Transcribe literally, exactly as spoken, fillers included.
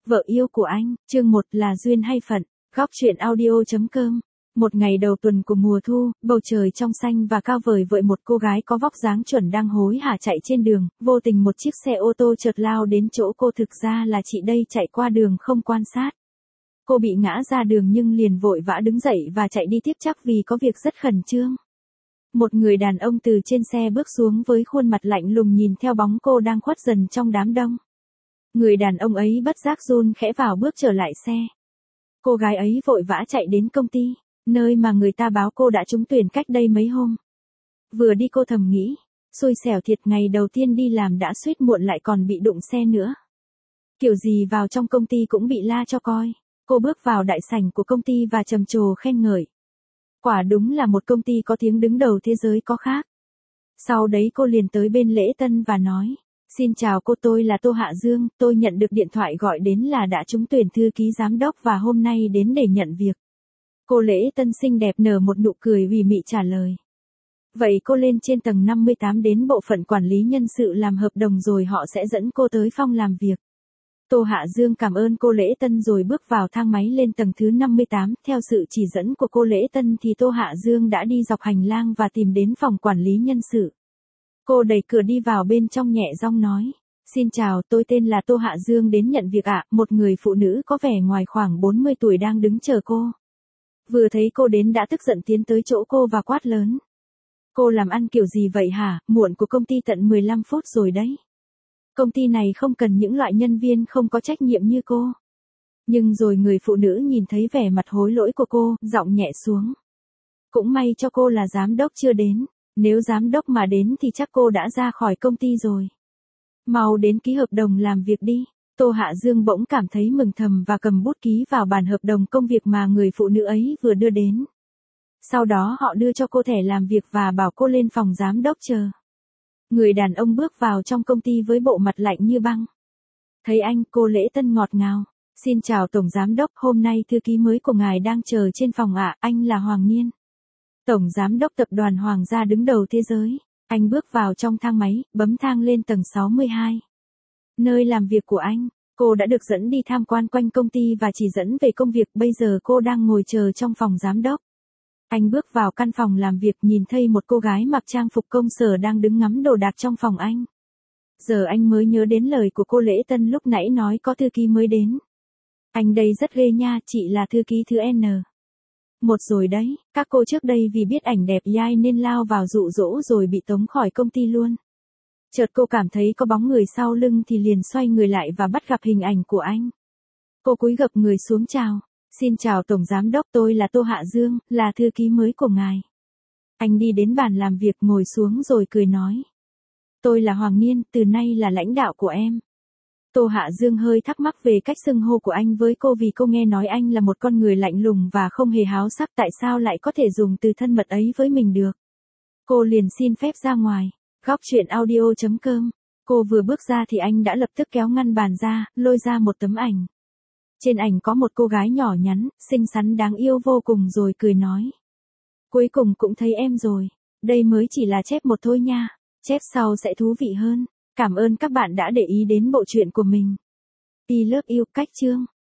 Vợ yêu của anh, chương một là duyên hay phận, góc truyện audio.com. Một ngày đầu tuần của mùa thu, bầu trời trong xanh và cao vời vợi, một cô gái có vóc dáng chuẩn đang hối hả chạy trên đường, vô tình một chiếc xe ô tô chợt lao đến chỗ cô, thực ra là chị đây chạy qua đường không quan sát. Cô bị ngã ra đường nhưng liền vội vã đứng dậy và chạy đi tiếp, chắc vì có việc rất khẩn trương. Một người đàn ông từ trên xe bước xuống với khuôn mặt lạnh lùng nhìn theo bóng cô đang khuất dần trong đám đông. Người đàn ông ấy bất giác run khẽ vào bước trở lại xe. Cô gái ấy vội vã chạy đến công ty, nơi mà người ta báo cô đã trúng tuyển cách đây mấy hôm. Vừa đi cô thầm nghĩ, xui xẻo thiệt, ngày đầu tiên đi làm đã suýt muộn lại còn bị đụng xe nữa. Kiểu gì vào trong công ty cũng bị la cho coi. Cô bước vào đại sảnh của công ty và trầm trồ khen ngợi. Quả đúng là một công ty có tiếng đứng đầu thế giới có khác. Sau đấy cô liền tới bên lễ tân và nói, xin chào cô, tôi là Tô Hạ Dương, tôi nhận được điện thoại gọi đến là đã trúng tuyển thư ký giám đốc và hôm nay đến để nhận việc. Cô lễ tân xinh đẹp nở một nụ cười ủy mị trả lời. Vậy cô lên trên tầng năm mươi tám đến bộ phận quản lý nhân sự làm hợp đồng rồi họ sẽ dẫn cô tới phòng làm việc. Tô Hạ Dương cảm ơn cô lễ tân rồi bước vào thang máy lên tầng thứ năm mươi tám, theo sự chỉ dẫn của cô lễ tân thì Tô Hạ Dương đã đi dọc hành lang và tìm đến phòng quản lý nhân sự. Cô đẩy cửa đi vào bên trong nhẹ giọng nói, xin chào, tôi tên là Tô Hạ Dương đến nhận việc ạ. Một người phụ nữ có vẻ ngoài khoảng bốn mươi tuổi đang đứng chờ cô. Vừa thấy cô đến đã tức giận tiến tới chỗ cô và quát lớn. Cô làm ăn kiểu gì vậy hả, muộn của công ty tận mười lăm phút rồi đấy. Công ty này không cần những loại nhân viên không có trách nhiệm như cô. Nhưng rồi người phụ nữ nhìn thấy vẻ mặt hối lỗi của cô, giọng nhẹ xuống. Cũng may cho cô là giám đốc chưa đến, nếu giám đốc mà đến thì chắc cô đã ra khỏi công ty rồi. Mau đến ký hợp đồng làm việc đi. Tô Hạ Dương bỗng cảm thấy mừng thầm và cầm bút ký vào bản hợp đồng công việc mà người phụ nữ ấy vừa đưa đến. Sau đó họ đưa cho cô thẻ làm việc và bảo cô lên phòng giám đốc chờ. Người đàn ông bước vào trong công ty với bộ mặt lạnh như băng. Thấy anh, cô lễ tân ngọt ngào. Xin chào Tổng Giám đốc, hôm nay thư ký mới của ngài đang chờ trên phòng ạ, anh là Hoàng Niên. Tổng Giám đốc tập đoàn Hoàng gia đứng đầu thế giới. Anh bước vào trong thang máy, bấm thang lên tầng sáu mươi hai. Nơi làm việc của anh, cô đã được dẫn đi tham quan quanh công ty và chỉ dẫn về công việc, bây giờ cô đang ngồi chờ trong phòng giám đốc. Anh bước vào căn phòng làm việc nhìn thấy một cô gái mặc trang phục công sở đang đứng ngắm đồ đạc trong phòng anh. Giờ anh mới nhớ đến lời của cô lễ tân lúc nãy nói có thư ký mới đến. Anh đây rất ghê nha, chị là thư ký thứ N một rồi đấy, các cô trước đây vì biết ảnh đẹp dai nên lao vào dụ dỗ rồi bị tống khỏi công ty luôn. Chợt cô cảm thấy có bóng người sau lưng thì liền xoay người lại và bắt gặp hình ảnh của anh. Cô cúi gập người xuống chào. Xin chào Tổng Giám đốc, tôi là Tô Hạ Dương, là thư ký mới của ngài. Anh đi đến bàn làm việc ngồi xuống rồi cười nói. Tôi là Hoàng Niên, từ nay là lãnh đạo của em. Tô Hạ Dương hơi thắc mắc về cách xưng hô của anh với cô vì cô nghe nói anh là một con người lạnh lùng và không hề háo sắc, tại sao lại có thể dùng từ thân mật ấy với mình được. Cô liền xin phép ra ngoài. Góc truyện audio.com. Cô vừa bước ra thì anh đã lập tức kéo ngăn bàn ra, lôi ra một tấm ảnh. Trên ảnh có một cô gái nhỏ nhắn, xinh xắn đáng yêu vô cùng rồi cười nói. Cuối cùng cũng thấy em rồi, đây mới chỉ là chép một thôi nha, chép sau sẽ thú vị hơn. Cảm ơn các bạn đã để ý đến bộ truyện của mình. I love you, cách chương.